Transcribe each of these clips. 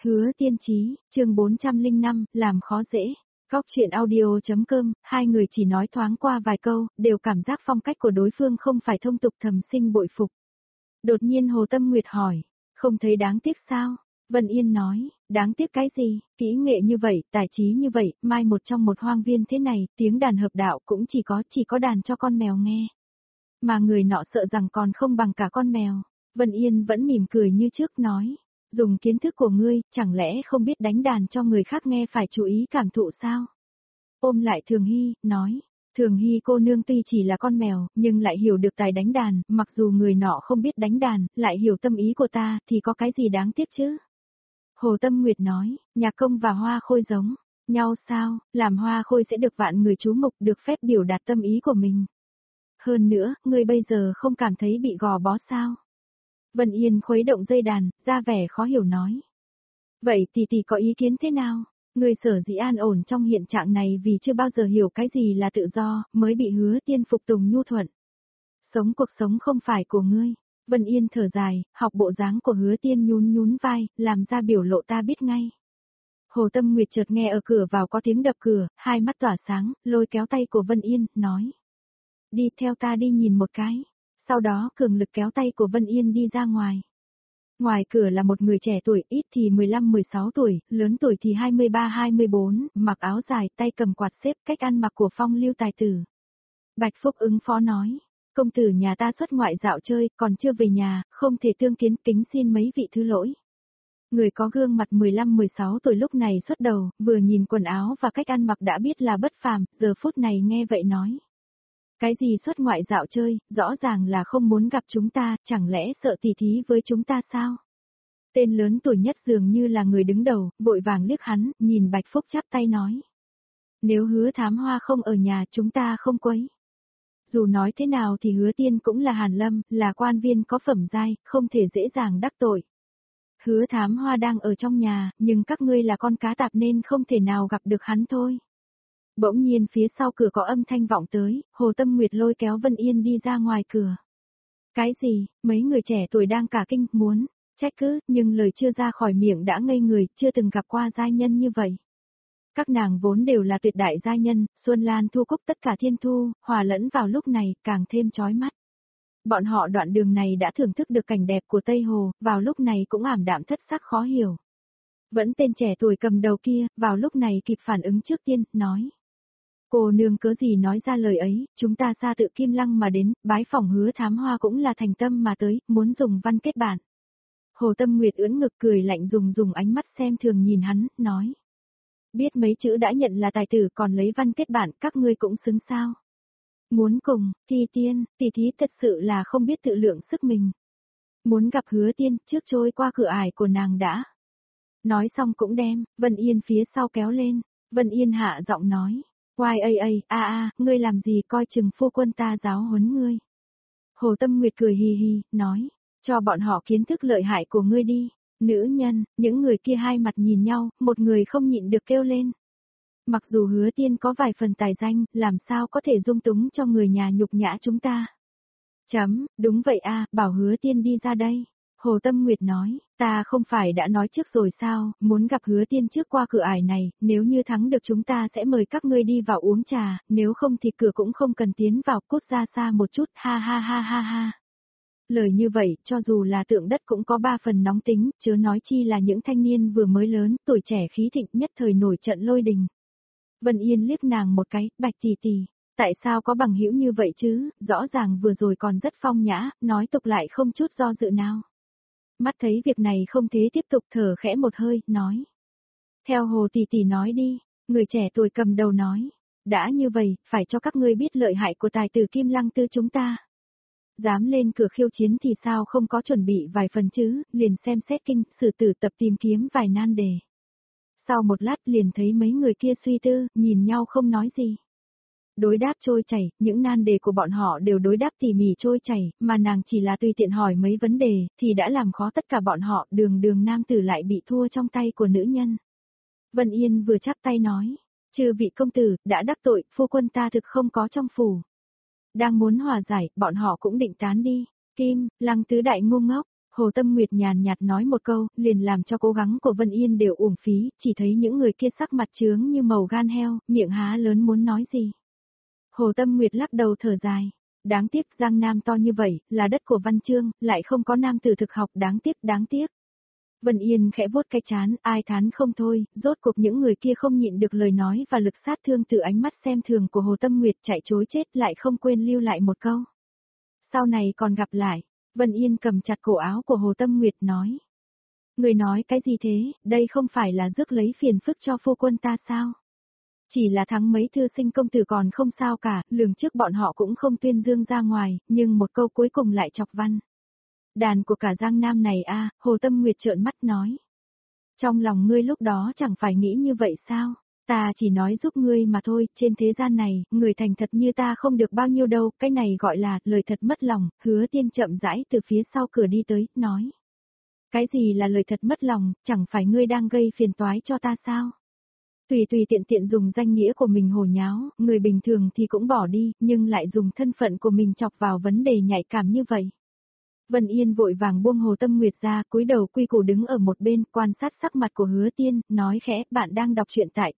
Hứa Tiên Chí, chương 405, làm khó dễ. Góc chuyện audio.com, hai người chỉ nói thoáng qua vài câu, đều cảm giác phong cách của đối phương không phải thông tục, thầm sinh bội phục. Đột nhiên Hồ Tâm Nguyệt hỏi, không thấy đáng tiếc sao? Vân Yên nói, đáng tiếc cái gì, kỹ nghệ như vậy, tài trí như vậy, mai một trong một hoang viên thế này, tiếng đàn hợp đạo cũng chỉ có đàn cho con mèo nghe. Mà người nọ sợ rằng còn không bằng cả con mèo. Vân Yên vẫn mỉm cười như trước nói, dùng kiến thức của ngươi, chẳng lẽ không biết đánh đàn cho người khác nghe phải chú ý cảm thụ sao? Ôm lại Thường Hy, nói, Thường Hy cô nương tuy chỉ là con mèo, nhưng lại hiểu được tài đánh đàn, mặc dù người nọ không biết đánh đàn, lại hiểu tâm ý của ta, thì có cái gì đáng tiếc chứ? Hồ Tâm Nguyệt nói, nhạc công và hoa khôi giống nhau sao, làm hoa khôi sẽ được vạn người chú mục, được phép biểu đạt tâm ý của mình. Hơn nữa, ngươi bây giờ không cảm thấy bị gò bó sao? Vân Yên khuấy động dây đàn, ra vẻ khó hiểu nói. Vậy tỷ có ý kiến thế nào? Ngươi sở dĩ an ổn trong hiện trạng này vì chưa bao giờ hiểu cái gì là tự do, mới bị Hứa Tiên phục tùng nhu thuận. Sống cuộc sống không phải của ngươi. Vân Yên thở dài, học bộ dáng của Hứa Tiên nhún vai, làm ra biểu lộ ta biết ngay. Hồ Tâm Nguyệt chợt nghe ở cửa vào có tiếng đập cửa, hai mắt tỏa sáng, lôi kéo tay của Vân Yên, nói. Đi theo ta đi nhìn một cái. Sau đó cường lực kéo tay của Vân Yên đi ra ngoài. Ngoài cửa là một người trẻ tuổi, ít thì 15-16 tuổi, lớn tuổi thì 23-24, mặc áo dài, tay cầm quạt xếp, cách ăn mặc của phong lưu tài tử. Bạch Phúc ứng phó nói, công tử nhà ta xuất ngoại dạo chơi, còn chưa về nhà, không thể tương kiến, kính xin mấy vị thứ lỗi. Người có gương mặt 15-16 tuổi lúc này xuất đầu, vừa nhìn quần áo và cách ăn mặc đã biết là bất phàm, giờ phút này nghe vậy nói. Cái gì xuất ngoại dạo chơi, rõ ràng là không muốn gặp chúng ta, chẳng lẽ sợ tỉ thí với chúng ta sao? Tên lớn tuổi nhất dường như là người đứng đầu, vội vàng liếc hắn, nhìn Bạch Phúc chắp tay nói. Nếu Hứa Thám Hoa không ở nhà chúng ta không quấy. Dù nói thế nào thì Hứa Tiên cũng là Hàn Lâm, là quan viên có phẩm giai, không thể dễ dàng đắc tội. Hứa Thám Hoa đang ở trong nhà, nhưng các ngươi là con cá tạp nên không thể nào gặp được hắn thôi. Bỗng nhiên phía sau cửa có âm thanh vọng tới, Hồ Tâm Nguyệt lôi kéo Vân Yên đi ra ngoài cửa. Cái gì, mấy người trẻ tuổi đang cả kinh, muốn, trách cứ, nhưng lời chưa ra khỏi miệng đã ngây người, chưa từng gặp qua giai nhân như vậy. Các nàng vốn đều là tuyệt đại giai nhân, Xuân Lan Thu Cúc tất cả thiên thu, hòa lẫn vào lúc này, càng thêm chói mắt. Bọn họ đoạn đường này đã thưởng thức được cảnh đẹp của Tây Hồ, vào lúc này cũng ảm đạm thất sắc khó hiểu. Vẫn tên trẻ tuổi cầm đầu kia, vào lúc này kịp phản ứng trước tiên, nói. Cô nương cớ gì nói ra lời ấy, chúng ta xa tự Kim Lăng mà đến, bái phỏng Hứa Thám Hoa cũng là thành tâm mà tới, muốn dùng văn kết bản. Hồ Tâm Nguyệt ưỡn ngực cười lạnh dùng ánh mắt xem thường nhìn hắn, nói. Biết mấy chữ đã nhận là tài tử còn lấy văn kết bản, các ngươi cũng xứng sao. Muốn cùng, Thi Tiên, tỷ thí thật sự là không biết tự lượng sức mình. Muốn gặp Hứa Tiên, trước trôi qua cửa ải của nàng đã. Nói xong cũng đem, Vân Yên phía sau kéo lên, Vân Yên hạ giọng nói. Oai ngươi làm gì coi chừng phu quân ta giáo huấn ngươi. Hồ Tâm Nguyệt cười hì hì, nói, cho bọn họ kiến thức lợi hại của ngươi đi. Nữ nhân, những người kia hai mặt nhìn nhau, một người không nhịn được kêu lên. Mặc dù Hứa Tiên có vài phần tài danh, làm sao có thể dung túng cho người nhà nhục nhã chúng ta. Đúng vậy bảo Hứa Tiên đi ra đây. Hồ Tâm Nguyệt nói, ta không phải đã nói trước rồi sao, muốn gặp Hứa Tiên trước qua cửa ải này, nếu như thắng được chúng ta sẽ mời các ngươi đi vào uống trà, nếu không thì cửa cũng không cần tiến vào, cút ra xa một chút, ha. Lời như vậy, cho dù là tượng đất cũng có 3 phần nóng tính, chớ nói chi là những thanh niên vừa mới lớn, tuổi trẻ khí thịnh nhất thời nổi trận lôi đình. Vân Yên liếc nàng một cái, Bạch tỷ, tại sao có bằng hữu như vậy chứ, rõ ràng vừa rồi còn rất phong nhã, nói tục lại không chút do dự nào. Mắt thấy việc này không thế tiếp tục thở khẽ một hơi, nói. Theo Hồ tỷ nói đi, người trẻ tuổi cầm đầu nói. Đã như vậy, phải cho các ngươi biết lợi hại của tài tử Kim Lăng Tư chúng ta. Dám lên cửa khiêu chiến thì sao không có chuẩn bị vài phần chứ, liền xem xét kinh, sử tử tập tìm kiếm vài nan đề. Sau một lát liền thấy mấy người kia suy tư, nhìn nhau không nói gì. Đối đáp trôi chảy, những nan đề của bọn họ đều đối đáp tỉ mỉ trôi chảy, mà nàng chỉ là tùy tiện hỏi mấy vấn đề, thì đã làm khó tất cả bọn họ, đường nam tử lại bị thua trong tay của nữ nhân. Vân Yên vừa chắp tay nói, chư vị công tử, đã đắc tội, phu quân ta thực không có trong phủ. Đang muốn hòa giải, bọn họ cũng định tán đi. Kim, Lăng tứ đại ngu ngốc, Hồ Tâm Nguyệt nhàn nhạt nói một câu, liền làm cho cố gắng của Vân Yên đều uổng phí, chỉ thấy những người kia sắc mặt trướng như màu gan heo, miệng há lớn muốn nói gì. Hồ Tâm Nguyệt lắc đầu thở dài. Đáng tiếc Giang Nam to như vậy, là đất của Văn Chương, lại không có nam tử thực học, đáng tiếc, đáng tiếc. Vân Yên khẽ vuốt cái trán, ai thán không thôi, rốt cuộc những người kia không nhịn được lời nói và lực sát thương từ ánh mắt xem thường của Hồ Tâm Nguyệt chạy trối chết lại không quên lưu lại một câu. Sau này còn gặp lại, Vân Yên cầm chặt cổ áo của Hồ Tâm Nguyệt nói. Người nói cái gì thế, đây không phải là rước lấy phiền phức cho phu quân ta sao? Chỉ là thắng mấy thư sinh công tử còn không sao cả, lường trước bọn họ cũng không tuyên dương ra ngoài, nhưng một câu cuối cùng lại chọc văn. Đàn của cả Giang Nam này a, Hồ Tâm Nguyệt trợn mắt nói. Trong lòng ngươi lúc đó chẳng phải nghĩ như vậy sao? Ta chỉ nói giúp ngươi mà thôi, trên thế gian này, người thành thật như ta không được bao nhiêu đâu, cái này gọi là lời thật mất lòng, Hứa Tiên chậm rãi từ phía sau cửa đi tới, nói. Cái gì là lời thật mất lòng, chẳng phải ngươi đang gây phiền toái cho ta sao? Tùy tiện tiện dùng danh nghĩa của mình hồ nháo, người bình thường thì cũng bỏ đi, nhưng lại dùng thân phận của mình chọc vào vấn đề nhạy cảm như vậy. Vân Yên vội vàng buông Hồ Tâm Nguyệt ra, cúi đầu quy củ đứng ở một bên, quan sát sắc mặt của Hứa Tiên, nói khẽ, bạn đang đọc truyện tại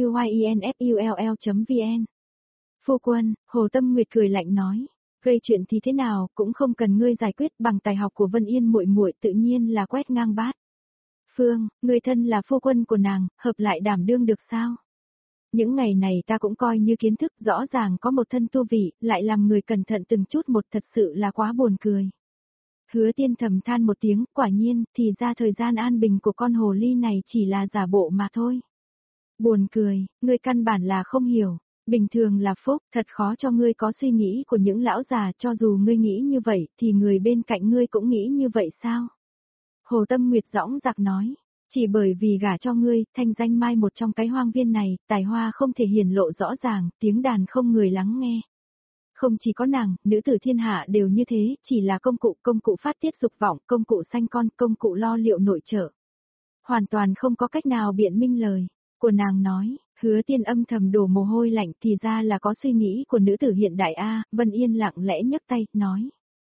tiuyinfull.vn. Phu quân, Hồ Tâm Nguyệt cười lạnh nói, gây chuyện thì thế nào, cũng không cần ngươi giải quyết, bằng tài học của Vân Yên muội muội tự nhiên là quét ngang bát. Phương, người thân là phu quân của nàng, hợp lại đảm đương được sao? Những ngày này ta cũng coi như kiến thức, rõ ràng có một thân tu vị, lại làm người cẩn thận từng chút một, thật sự là quá buồn cười. Hứa Tiên thầm than một tiếng, quả nhiên, thì ra thời gian an bình của con hồ ly này chỉ là giả bộ mà thôi. Buồn cười, ngươi căn bản là không hiểu, bình thường là phúc, thật khó cho ngươi có suy nghĩ của những lão già, cho dù ngươi nghĩ như vậy, thì người bên cạnh ngươi cũng nghĩ như vậy sao? Hồ Tâm Nguyệt dõng dạc nói, chỉ bởi vì gả cho ngươi, thanh danh mai một trong cái hoang viên này, tài hoa không thể hiển lộ rõ ràng, tiếng đàn không người lắng nghe. Không chỉ có nàng, nữ tử thiên hạ đều như thế, chỉ là công cụ phát tiết dục vọng, công cụ sanh con, công cụ lo liệu nội trợ. Hoàn toàn không có cách nào biện minh lời của nàng nói, Hứa Tiên âm thầm đổ mồ hôi lạnh, thì ra là có suy nghĩ của nữ tử hiện đại a. Vân Yên lặng lẽ nhấc tay, nói.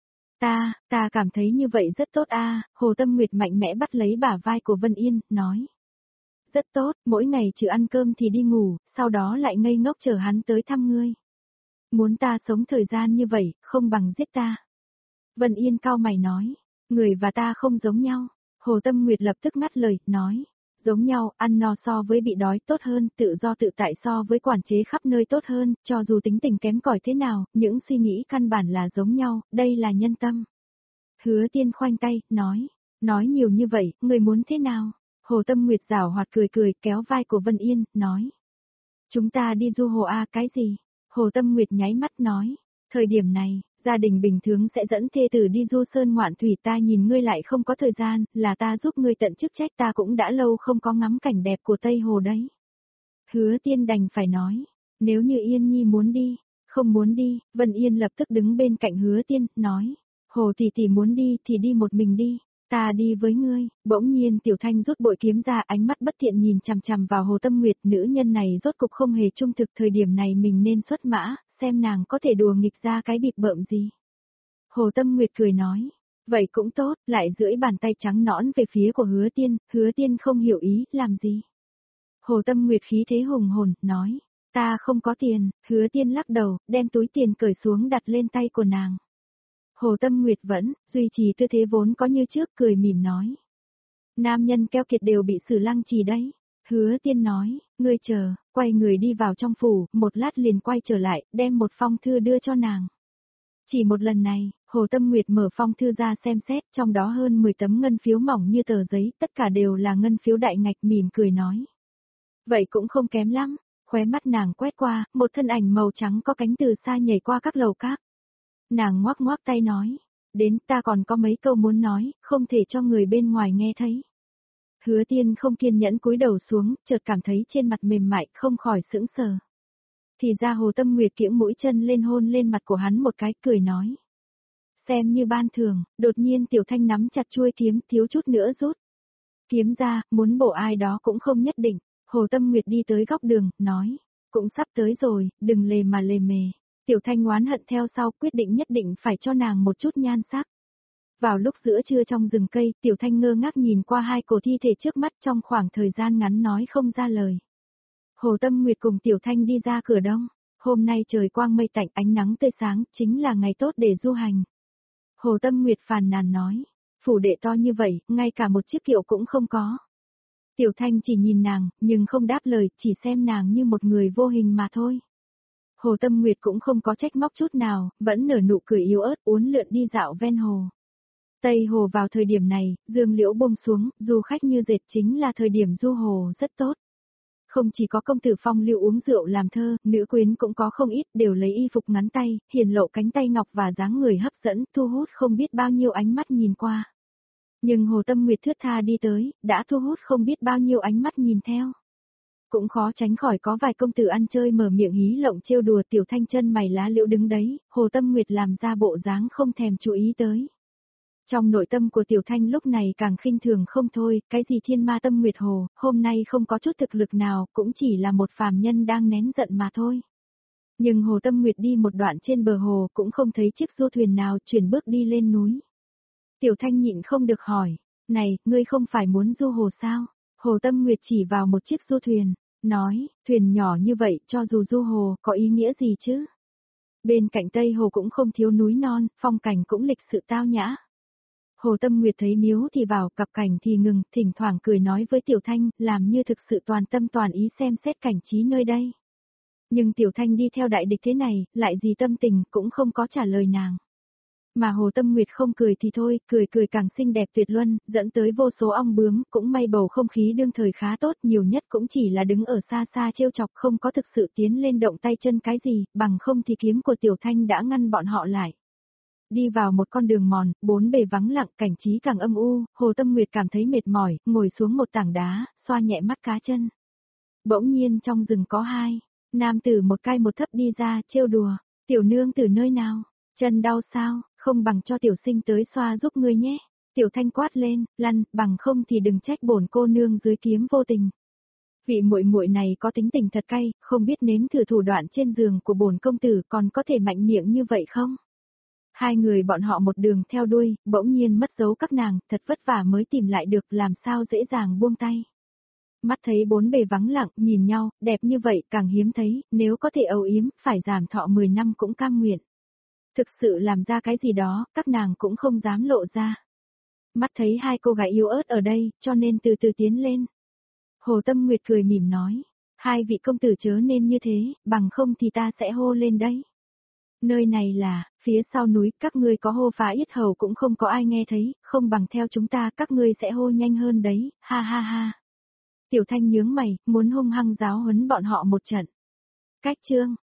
Ta cảm thấy như vậy rất tốt a. Hồ Tâm Nguyệt mạnh mẽ bắt lấy bả vai của Vân Yên, nói. Rất tốt, mỗi ngày trừ ăn cơm thì đi ngủ, sau đó lại ngây ngốc chờ hắn tới thăm ngươi. Muốn ta sống thời gian như vậy, không bằng giết ta. Vân Yên cau mày nói, người và ta không giống nhau. Hồ Tâm Nguyệt lập tức ngắt lời, nói, giống nhau, ăn no so với bị đói tốt hơn, tự do tự tại so với quản chế khắp nơi tốt hơn, cho dù tính tình kém cỏi thế nào, những suy nghĩ căn bản là giống nhau, đây là nhân tâm. Hứa Tiên khoanh tay, nói nhiều như vậy, người muốn thế nào? Hồ Tâm Nguyệt giảo hoạt cười kéo vai của Vân Yên, nói. Chúng ta đi du hồ a. Cái gì? Hồ Tâm Nguyệt nháy mắt nói, thời điểm này, gia đình bình thường sẽ dẫn thê tử đi du sơn ngoạn thủy, ta nhìn ngươi lại không có thời gian, là ta giúp ngươi tận chức trách, ta cũng đã lâu không có ngắm cảnh đẹp của Tây Hồ đấy. Hứa Tiên đành phải nói, nếu như Yên Nhi muốn đi, không muốn đi, Vân Yên lập tức đứng bên cạnh Hứa Tiên, nói, Hồ tỷ muốn đi thì đi một mình đi. Ta đi với ngươi. Bỗng nhiên Tiểu Thanh rút bội kiếm ra, ánh mắt bất thiện nhìn chằm chằm vào Hồ Tâm Nguyệt, nữ nhân này rốt cục không hề trung thực, thời điểm này mình nên xuất mã, xem nàng có thể đùa nghịch ra cái bịp bợm gì. Hồ Tâm Nguyệt cười nói, vậy cũng tốt, lại duỗi bàn tay trắng nõn về phía của Hứa Tiên không hiểu ý, làm gì. Hồ Tâm Nguyệt khí thế hùng hồn, nói, ta không có tiền. Hứa Tiên lắc đầu, đem túi tiền cởi xuống đặt lên tay của nàng. Hồ Tâm Nguyệt vẫn duy trì tư thế vốn có như trước, cười mỉm nói. Nam nhân keo kiệt đều bị xử lăng trì đấy. Hứa Tiên nói, ngươi chờ, quay người đi vào trong phủ, một lát liền quay trở lại, đem một phong thư đưa cho nàng. Chỉ một lần này, Hồ Tâm Nguyệt mở phong thư ra xem xét, trong đó hơn 10 tấm ngân phiếu mỏng như tờ giấy, tất cả đều là ngân phiếu đại ngạch, mỉm cười nói. Vậy cũng không kém lắm, khóe mắt nàng quét qua, một thân ảnh màu trắng có cánh từ xa nhảy qua các lầu các. Nàng ngoắc tay nói, đến ta còn có mấy câu muốn nói, không thể cho người bên ngoài nghe thấy. Hứa Tiên không kiên nhẫn cúi đầu xuống, chợt cảm thấy trên mặt mềm mại, không khỏi sững sờ. Thì ra Hồ Tâm Nguyệt kiễng mũi chân lên hôn lên mặt của hắn một cái, cười nói. Xem như ban thường, đột nhiên Tiểu Thanh nắm chặt chuôi kiếm, thiếu chút nữa rút kiếm ra, muốn bổ ai đó cũng không nhất định. Hồ Tâm Nguyệt đi tới góc đường, nói, cũng sắp tới rồi, đừng lề mà lề mề. Tiểu Thanh oán hận theo sau, quyết định nhất định phải cho nàng một chút nhan sắc. Vào lúc giữa trưa trong rừng cây, Tiểu Thanh ngơ ngác nhìn qua hai cổ thi thể trước mắt trong khoảng thời gian ngắn nói không ra lời. Hồ Tâm Nguyệt cùng Tiểu Thanh đi ra cửa đông. Hôm nay trời quang mây tạnh ánh nắng tươi sáng, chính là ngày tốt để du hành. Hồ Tâm Nguyệt phàn nàn nói, phủ đệ to như vậy, ngay cả một chiếc kiệu cũng không có. Tiểu Thanh chỉ nhìn nàng, nhưng không đáp lời, chỉ xem nàng như một người vô hình mà thôi. Hồ Tâm Nguyệt cũng không có trách móc chút nào, vẫn nở nụ cười yếu ớt uốn lượn đi dạo ven hồ. Tây hồ vào thời điểm này, dương liễu buông xuống, du khách như dệt chính là thời điểm du hồ rất tốt. Không chỉ có công tử phong lưu uống rượu làm thơ, nữ quyến cũng có không ít đều lấy y phục ngắn tay, hiển lộ cánh tay ngọc và dáng người hấp dẫn, thu hút không biết bao nhiêu ánh mắt nhìn qua. Nhưng Hồ Tâm Nguyệt thướt tha đi tới, đã thu hút không biết bao nhiêu ánh mắt nhìn theo. Cũng khó tránh khỏi có vài công tử ăn chơi mở miệng hí lộng trêu đùa Tiểu Thanh chân mày lá liễu đứng đấy, Hồ Tâm Nguyệt làm ra bộ dáng không thèm chú ý tới. Trong nội tâm của Tiểu Thanh lúc này càng khinh thường không thôi, cái gì thiên ma tâm nguyệt hồ, hôm nay không có chút thực lực nào, cũng chỉ là một phàm nhân đang nén giận mà thôi. Nhưng Hồ Tâm Nguyệt đi một đoạn trên bờ hồ cũng không thấy chiếc du thuyền nào chuyển bước đi lên núi. Tiểu Thanh nhịn không được hỏi, này, ngươi không phải muốn du hồ sao? Hồ Tâm Nguyệt chỉ vào một chiếc du thuyền, nói, thuyền nhỏ như vậy cho dù du hồ có ý nghĩa gì chứ? Bên cạnh Tây Hồ cũng không thiếu núi non, phong cảnh cũng lịch sự tao nhã. Hồ Tâm Nguyệt thấy miếu thì vào, cặp cảnh thì ngừng, thỉnh thoảng cười nói với Tiểu Thanh, làm như thực sự toàn tâm toàn ý xem xét cảnh trí nơi đây. Nhưng Tiểu Thanh đi theo đại địch thế này, lại gì tâm tình cũng không có trả lời nàng. Mà Hồ Tâm Nguyệt không cười thì thôi, cười cười càng xinh đẹp tuyệt luân, dẫn tới vô số ong bướm, cũng may bầu không khí đương thời khá tốt, nhiều nhất cũng chỉ là đứng ở xa xa trêu chọc không có thực sự tiến lên động tay chân cái gì, bằng không thì kiếm của Tiểu Thanh đã ngăn bọn họ lại. Đi vào một con đường mòn, bốn bề vắng lặng, cảnh trí càng âm u, Hồ Tâm Nguyệt cảm thấy mệt mỏi, ngồi xuống một tảng đá, xoa nhẹ mắt cá chân. Bỗng nhiên trong rừng có hai nam tử một cai một thấp đi ra, trêu đùa, Tiểu nương từ nơi nào, chân đau sao, không bằng cho tiểu sinh tới xoa giúp ngươi nhé. Tiểu Thanh quát lên, lăn, bằng không thì đừng trách bổn cô nương dưới kiếm vô tình. Vị muội muội này có tính tình thật cay, không biết nếm thử thủ đoạn trên giường của bổn công tử còn có thể mạnh miệng như vậy không? Hai người bọn họ một đường theo đuôi, bỗng nhiên mất dấu các nàng, thật vất vả mới tìm lại được, làm sao dễ dàng buông tay. Mắt thấy bốn bề vắng lặng, nhìn nhau, đẹp như vậy càng hiếm thấy, nếu có thể âu yếm, phải giảm thọ 10 năm cũng cam nguyện. Thực sự làm ra cái gì đó, các nàng cũng không dám lộ ra. Mắt thấy hai cô gái yếu ớt ở đây, cho nên từ từ tiến lên. Hồ Tâm Nguyệt cười mỉm nói, hai vị công tử chớ nên như thế, bằng không thì ta sẽ hô lên đấy. Nơi này là, phía sau núi, các ngươi có hô phá yết hầu cũng không có ai nghe thấy, không bằng theo chúng ta, các ngươi sẽ hô nhanh hơn đấy, ha ha ha. Tiểu Thanh nhướng mày, muốn hung hăng giáo huấn bọn họ một trận. Cách chương